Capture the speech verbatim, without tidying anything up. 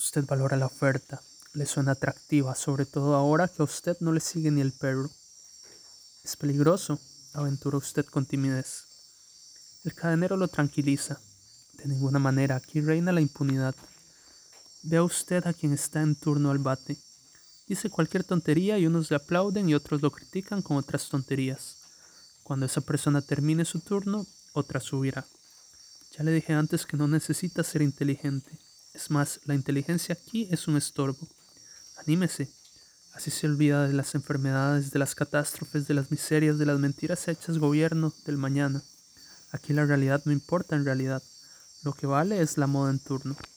Usted valora la oferta, le suena atractiva, sobre todo ahora que a usted no le sigue ni el perro. Es peligroso, aventura usted con timidez. El cadenero lo tranquiliza. De ninguna manera, aquí reina la impunidad. Vea usted a quien está en turno al bate. Dice cualquier tontería y unos le aplauden y otros lo critican con otras tonterías. Cuando esa persona termine su turno, otra subirá. Ya le dije antes que no necesita ser inteligente. Es más, la inteligencia aquí es un estorbo. Anímese. Así se olvida de las enfermedades, de las catástrofes, de las miserias, de las mentiras hechas gobierno del mañana. Aquí la realidad no importa en realidad. Lo que vale es la moda en turno.